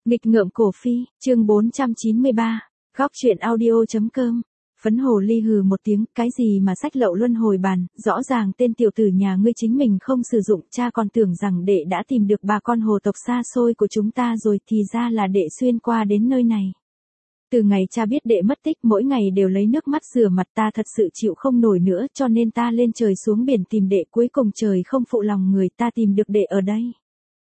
Nghịch ngợm cổ phi, chương 493, góc truyện audio.com. Phấn hồ ly hừ một tiếng, cái gì mà sách lậu luân hồi bàn, rõ ràng tên tiểu tử nhà ngươi chính mình không sử dụng, cha còn tưởng rằng đệ đã tìm được bà con hồ tộc xa xôi của chúng ta rồi, thì ra là đệ xuyên qua đến nơi này. Từ ngày cha biết đệ mất tích mỗi ngày đều lấy nước mắt rửa mặt, ta thật sự chịu không nổi nữa, cho nên ta lên trời xuống biển tìm đệ, cuối cùng trời không phụ lòng người, ta tìm được đệ ở đây.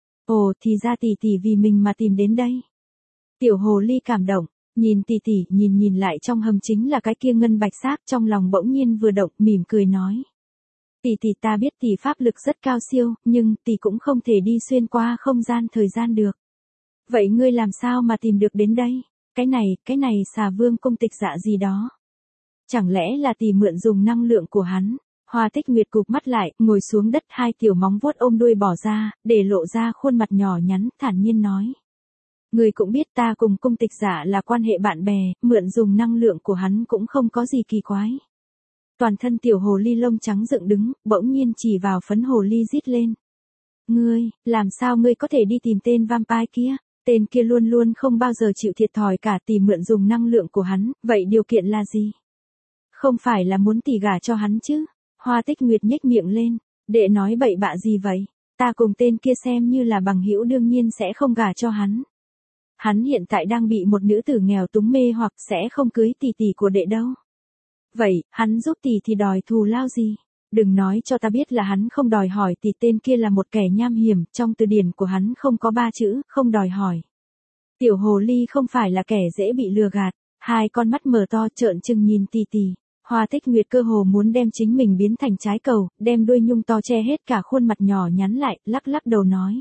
Ồ, thì ra tỷ tỷ vì mình mà tìm đến đây. Tiểu hồ ly cảm động, nhìn tỷ tỷ, nhìn lại trong hầm chính là cái kia ngân bạch xác, trong lòng bỗng nhiên vừa động, mỉm cười nói. Tỷ tỷ, ta biết tỷ pháp lực rất cao siêu, nhưng tỷ cũng không thể đi xuyên qua không gian thời gian được. Vậy ngươi làm sao mà tìm được đến đây? Cái này xà vương cung tịch dạ gì đó. Chẳng lẽ là tỷ mượn dùng năng lượng của hắn? Hoa Tích Nguyệt cụp mắt lại, ngồi xuống đất, hai tiểu móng vuốt ôm đuôi bỏ ra, để lộ ra khuôn mặt nhỏ nhắn, thản nhiên nói. Người cũng biết ta cùng cung tịch giả là quan hệ bạn bè, mượn dùng năng lượng của hắn cũng không có gì kỳ quái. Toàn thân tiểu hồ ly lông trắng dựng đứng, bỗng nhiên chỉ vào phấn hồ ly rít lên. Ngươi, làm sao ngươi có thể đi tìm tên vampire kia? Tên kia luôn luôn không bao giờ chịu thiệt thòi cả, tỷ mượn dùng năng lượng của hắn, vậy điều kiện là gì? Không phải là muốn tỷ gả cho hắn chứ? Hoa Tích Nguyệt nhếch miệng lên, đệ nói bậy bạ gì vậy? Ta cùng tên kia xem như là bằng hữu, đương nhiên sẽ không gả cho hắn. Hắn hiện tại đang bị một nữ tử nghèo túng mê hoặc, sẽ không cưới tỷ tỷ của đệ đâu. Vậy, hắn giúp tỷ thì đòi thù lao gì? Đừng nói cho ta biết là hắn không đòi hỏi, tỷ tên kia là một kẻ nham hiểm, trong từ điển của hắn không có 3 chữ, không đòi hỏi. Tiểu hồ ly không phải là kẻ dễ bị lừa gạt, hai con mắt mở to trợn trừng nhìn tỷ tỷ. Hoa Tích Nguyệt cơ hồ muốn đem chính mình biến thành trái cầu, đem đuôi nhung to che hết cả khuôn mặt nhỏ nhắn lại, lắc đầu nói.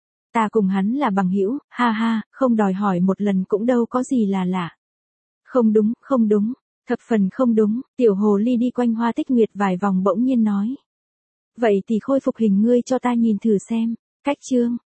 Ta cùng hắn là bằng hữu, ha ha, không đòi hỏi một lần cũng đâu có gì là lạ. Không đúng, thập phần không đúng, tiểu hồ ly đi quanh Hoa Tích Nguyệt vài vòng bỗng nhiên nói. Vậy thì khôi phục hình ngươi cho ta nhìn thử xem, cách chương,